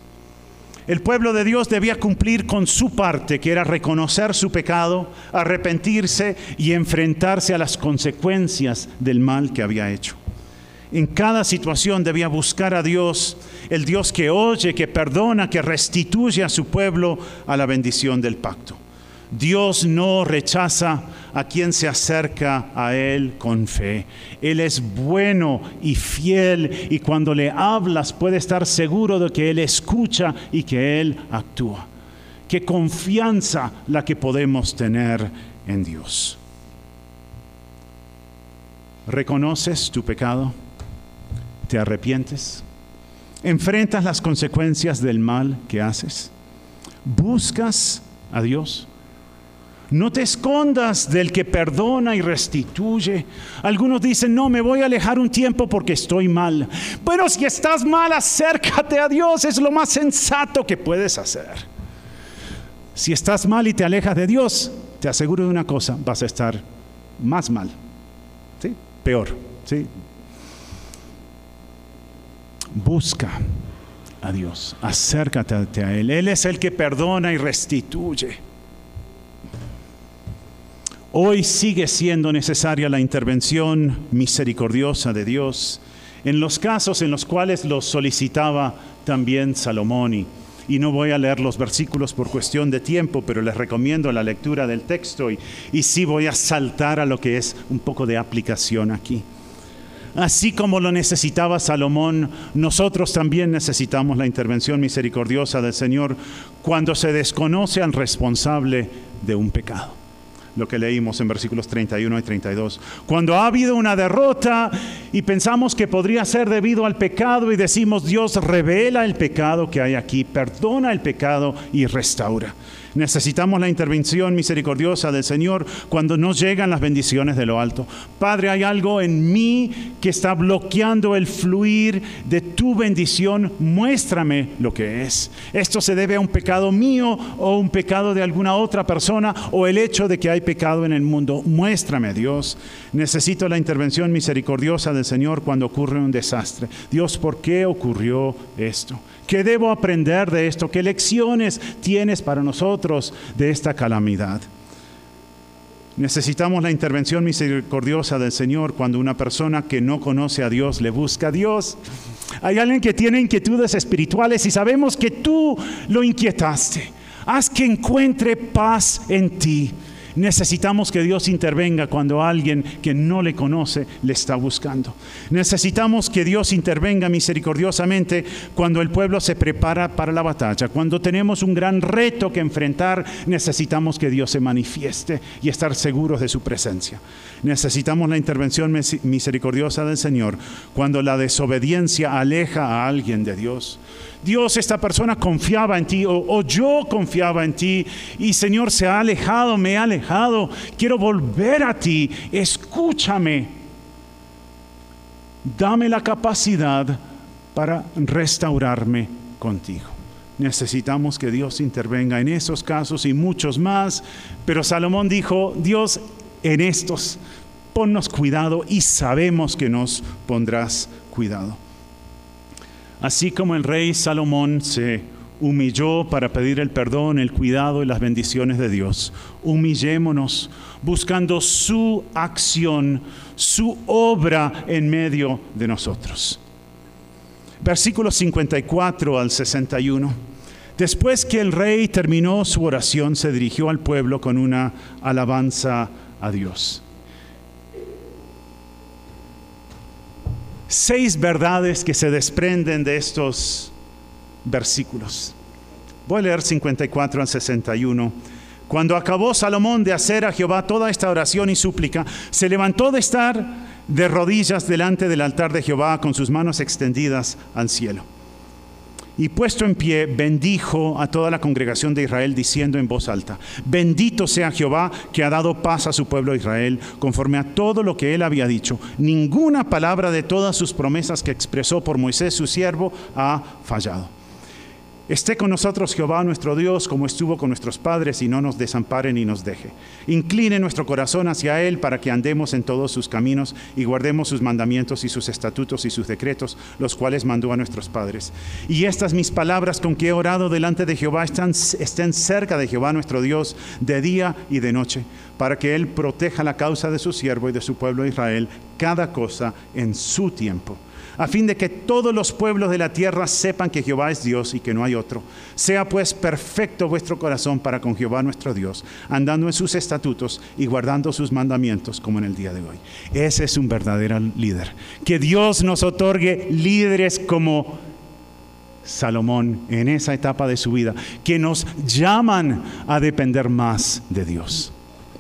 A: El pueblo de Dios debía cumplir con su parte, que era reconocer su pecado, arrepentirse y enfrentarse a las consecuencias del mal que había hecho. En cada situación debía buscar a Dios, el Dios que oye, que perdona, que restituye a su pueblo a la bendición del pacto. Dios no rechaza a quien se acerca a Él con fe. Él es bueno y fiel, y cuando le hablas puede estar seguro de que Él escucha y que Él actúa. Qué confianza la que podemos tener en Dios. ¿Reconoces tu pecado? ¿Te arrepientes? ¿Enfrentas las consecuencias del mal que haces? ¿Buscas a Dios? No te escondas del que perdona y restituye. Algunos dicen, no, me voy a alejar un tiempo porque estoy mal. Pero si estás mal, acércate a Dios, es lo más sensato que puedes hacer. Si estás mal y te alejas de Dios, te aseguro de una cosa, vas a estar más mal, ¿sí? Peor, ¿sí? Busca a Dios, acércate a Él. Él es el que perdona y restituye. Hoy sigue siendo necesaria la intervención misericordiosa de Dios en los casos en los cuales lo solicitaba también Salomón. Y no voy a leer los versículos por cuestión de tiempo, pero les recomiendo la lectura del texto y sí voy a saltar a lo que es un poco de aplicación aquí. Así como lo necesitaba Salomón, nosotros también necesitamos la intervención misericordiosa del Señor cuando se desconoce al responsable de un pecado. Lo que leímos en versículos 31 y 32. Cuando ha habido una derrota y pensamos que podría ser debido al pecado y decimos, Dios revela el pecado que hay aquí, perdona el pecado y restaura. Necesitamos la intervención misericordiosa del Señor cuando nos llegan las bendiciones de lo alto. Padre, hay algo en mí que está bloqueando el fluir de tu bendición. Muéstrame lo que es. Esto se debe a un pecado mío o un pecado de alguna otra persona o el hecho de que hay pecado en el mundo. Muéstrame, Dios. Necesito la intervención misericordiosa del Señor cuando ocurre un desastre. Dios, ¿por qué ocurrió esto? ¿Qué debo aprender de esto? ¿Qué lecciones tienes para nosotros de esta calamidad? Necesitamos la intervención misericordiosa del Señor cuando una persona que no conoce a Dios le busca a Dios. Hay alguien que tiene inquietudes espirituales y sabemos que tú lo inquietaste. Haz que encuentre paz en ti. Necesitamos que Dios intervenga cuando alguien que no le conoce le está buscando. Necesitamos que Dios intervenga misericordiosamente cuando el pueblo se prepara para la batalla. Cuando tenemos un gran reto que enfrentar, necesitamos que Dios se manifieste y estar seguros de su presencia. Necesitamos la intervención misericordiosa del Señor cuando la desobediencia aleja a alguien de Dios. Dios, esta persona confiaba en ti o yo confiaba en ti y Señor se ha alejado, me ha alejado, quiero volver a ti, escúchame. Dame la capacidad para restaurarme contigo. Necesitamos que Dios intervenga en esos casos y muchos más, pero Salomón dijo, Dios, en estos ponnos cuidado y sabemos que nos pondrás cuidado. Así como el rey Salomón se humilló para pedir el perdón, el cuidado y las bendiciones de Dios, humillémonos buscando su acción, su obra en medio de nosotros. Versículos 54 al 61. Después que el rey terminó su oración, se dirigió al pueblo con una alabanza a Dios. 6 verdades que se desprenden de estos versículos. Voy a leer 54 al 61. Cuando acabó Salomón de hacer a Jehová toda esta oración y súplica, se levantó de estar de rodillas delante del altar de Jehová con sus manos extendidas al cielo. Y puesto en pie, bendijo a toda la congregación de Israel, diciendo en voz alta: bendito sea Jehová, que ha dado paz a su pueblo Israel, conforme a todo lo que él había dicho. Ninguna palabra de todas sus promesas que expresó por Moisés su siervo ha fallado. Esté con nosotros Jehová nuestro Dios, como estuvo con nuestros padres, y no nos desampare ni nos deje. Incline nuestro corazón hacia Él para que andemos en todos sus caminos y guardemos sus mandamientos y sus estatutos y sus decretos, los cuales mandó a nuestros padres. Y estas mis palabras con que he orado delante de Jehová estén cerca de Jehová nuestro Dios de día y de noche, para que Él proteja la causa de su siervo y de su pueblo Israel, cada cosa en su tiempo, a fin de que todos los pueblos de la tierra sepan que Jehová es Dios y que no hay otro. Sea pues perfecto vuestro corazón para con Jehová nuestro Dios, andando en sus estatutos y guardando sus mandamientos como en el día de hoy. Ese es un verdadero líder. Que Dios nos otorgue líderes como Salomón en esa etapa de su vida, que nos llaman a depender más de Dios.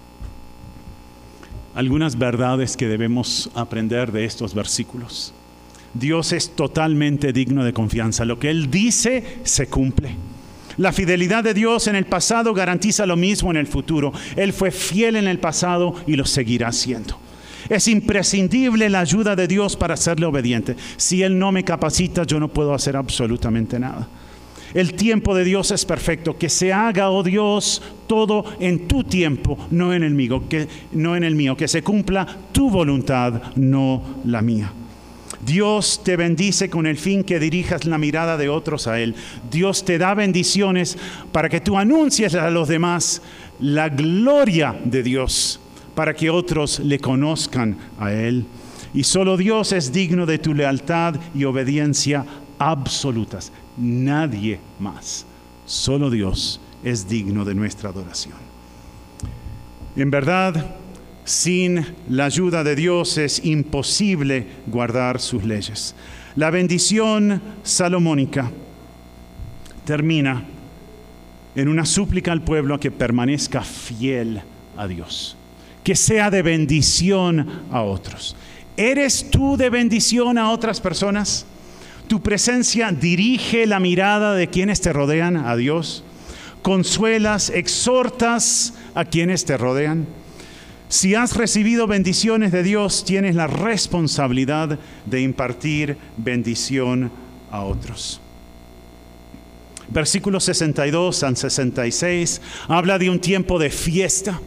A: Algunas verdades que debemos aprender de estos versículos. Dios es totalmente digno de confianza. Lo que Él dice se cumple. La fidelidad de Dios en el pasado garantiza lo mismo en el futuro. Él fue fiel en el pasado y lo seguirá siendo. Es imprescindible la ayuda de Dios para serle obediente. Si Él no me capacita, yo no puedo hacer absolutamente nada. El tiempo de Dios es perfecto. Que se haga, oh Dios, todo en tu tiempo, no en el mío. Que se cumpla tu voluntad, no la mía. Dios te bendice con el fin que dirijas la mirada de otros a Él. Dios te da bendiciones para que tú anuncies a los demás la gloria de Dios, para que otros le conozcan a Él. Y solo Dios es digno de tu lealtad y obediencia absolutas. Nadie más. Solo Dios es digno de nuestra adoración. En verdad, sin la ayuda de Dios es imposible guardar sus leyes. La bendición salomónica termina en una súplica al pueblo a que permanezca fiel a Dios, que sea de bendición a otros. ¿Eres tú de bendición a otras personas? ¿Tu presencia dirige la mirada de quienes te rodean a Dios? ¿Consuelas, exhortas a quienes te rodean? Si has recibido bendiciones de Dios, tienes la responsabilidad de impartir bendición a otros. Versículos 62 al 66 habla de un tiempo de fiesta.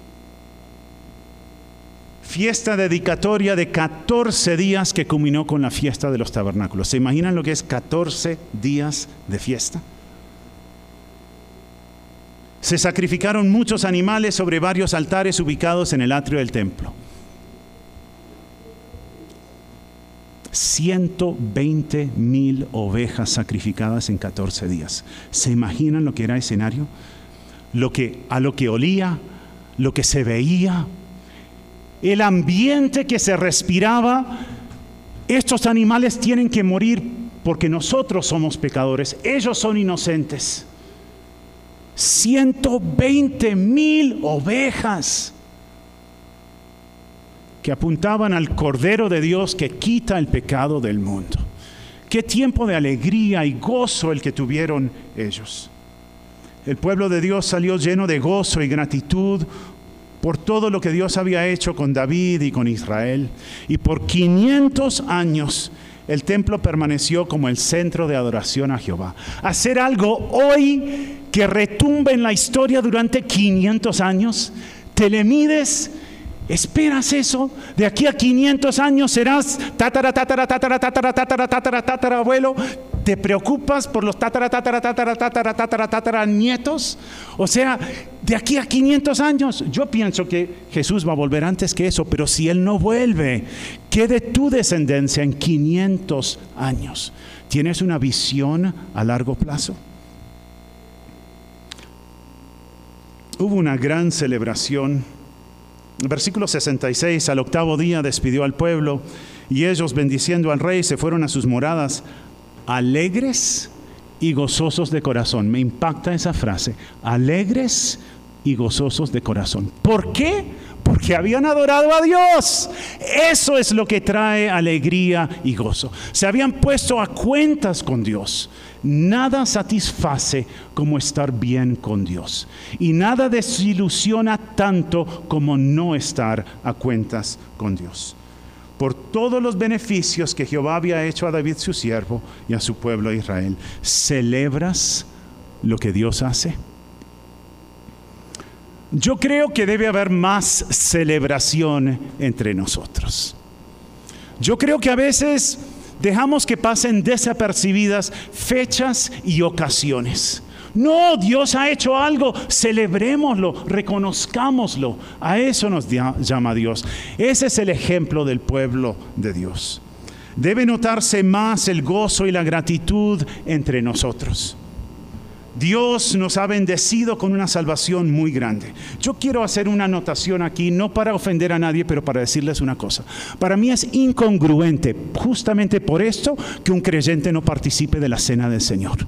A: Fiesta dedicatoria de 14 días que culminó con la fiesta de los tabernáculos. ¿Se imaginan lo que es 14 días de fiesta? Se sacrificaron muchos animales sobre varios altares ubicados en el atrio del templo. 120,000 ovejas sacrificadas en 14 días. ¿Se imaginan lo que era el escenario? A lo que olía, lo que se veía, el ambiente que se respiraba. Estos animales tienen que morir porque nosotros somos pecadores. Ellos son inocentes. 120,000 ovejas que apuntaban al Cordero de Dios que quita el pecado del mundo. Qué tiempo de alegría y gozo el que tuvieron ellos. El pueblo de Dios salió lleno de gozo y gratitud por todo lo que Dios había hecho con David y con Israel. Y por 500 años el templo permaneció como el centro de adoración a Jehová. Hacer algo hoy que retumbe en la historia durante 500 años, ¿te le mides? ¿Esperas eso? De aquí a 500 años serás tatarabuelo. ¿Te preocupas por los nietos? O sea, de aquí a 500 años, yo pienso que Jesús va a volver antes que eso, pero si Él no vuelve, ¿qué de tu descendencia en 500 años? ¿Tienes una visión a largo plazo? Hubo una gran celebración. Versículo 66, al 8º día despidió al pueblo, y ellos, bendiciendo al rey, se fueron a sus moradas, alegres y gozosos de corazón. Me impacta esa frase, alegres y gozosos de corazón. ¿Por qué? Porque habían adorado a Dios. Eso es lo que trae alegría y gozo. Se habían puesto a cuentas con Dios. Nada satisface como estar bien con Dios. Y nada desilusiona tanto como no estar a cuentas con Dios. por todos los beneficios que Jehová había hecho a David su siervo y a su pueblo Israel. ¿Celebras lo que Dios hace? Yo creo que debe haber más celebración entre nosotros. Yo creo que a veces dejamos que pasen desapercibidas fechas y ocasiones. No, Dios ha hecho algo, celebrémoslo, reconozcámoslo. A eso nos llama Dios. Ese es el ejemplo del pueblo de Dios. Debe notarse más el gozo y la gratitud entre nosotros. Dios nos ha bendecido con una salvación muy grande. Yo quiero hacer una anotación aquí, no para ofender a nadie, pero para decirles una cosa. Para mí es incongruente, justamente por esto, que un creyente no participe de la cena del Señor.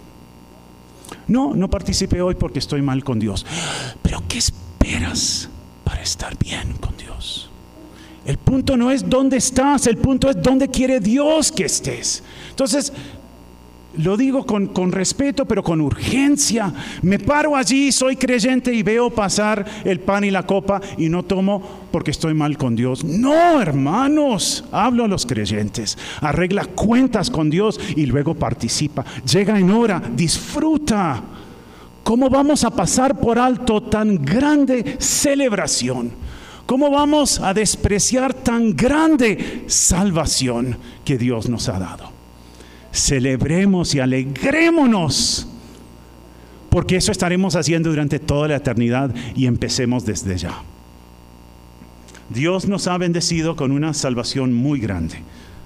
A: No participe hoy porque estoy mal con Dios. Pero ¿qué esperas para estar bien con Dios? El punto no es dónde estás, el punto es dónde quiere Dios que estés. Entonces, lo digo con respeto, pero con urgencia. Me paro allí, soy creyente y veo pasar el pan y la copa y no tomo porque estoy mal con Dios. No, hermanos, hablo a los creyentes. Arregla cuentas con Dios y luego participa. Llega en hora, disfruta. ¿Cómo vamos a pasar por alto tan grande celebración? ¿Cómo vamos a despreciar tan grande salvación que Dios nos ha dado? Celebremos y alegrémonos, porque eso estaremos haciendo durante toda la eternidad, y empecemos desde ya. Dios nos ha bendecido con una salvación muy grande.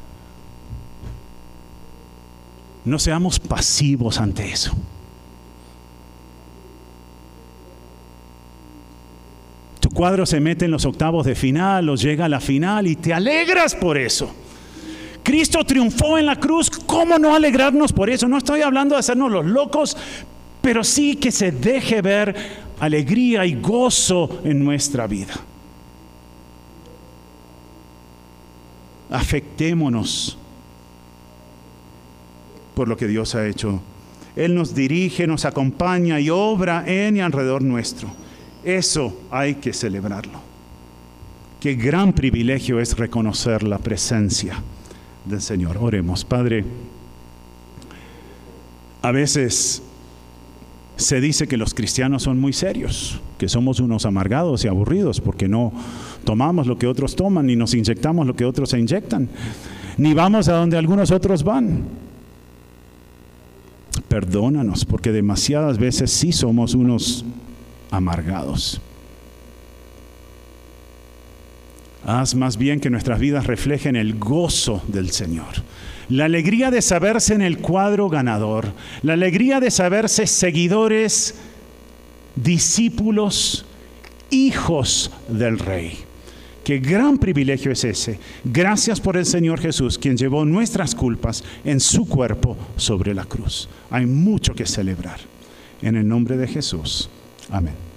A: No seamos pasivos ante eso. Tu cuadro se mete en los octavos de final o llega a la final y te alegras por eso. Cristo triunfó en la cruz, ¿cómo no alegrarnos por eso? No estoy hablando de hacernos los locos, pero sí que se deje ver alegría y gozo en nuestra vida. Afectémonos por lo que Dios ha hecho. Él nos dirige, nos acompaña y obra en y alrededor nuestro. Eso hay que celebrarlo. Qué gran privilegio es reconocer la presencia del Señor. Oremos. Padre, a veces se dice que los cristianos son muy serios, que somos unos amargados y aburridos porque no tomamos lo que otros toman, ni nos inyectamos lo que otros se inyectan, ni vamos a donde algunos otros van. Perdónanos, porque demasiadas veces sí somos unos amargados. Haz más bien que nuestras vidas reflejen el gozo del Señor. La alegría de saberse en el cuadro ganador. La alegría de saberse seguidores, discípulos, hijos del Rey. Qué gran privilegio es ese. Gracias por el Señor Jesús, quien llevó nuestras culpas en su cuerpo sobre la cruz. Hay mucho que celebrar. En el nombre de Jesús. Amén.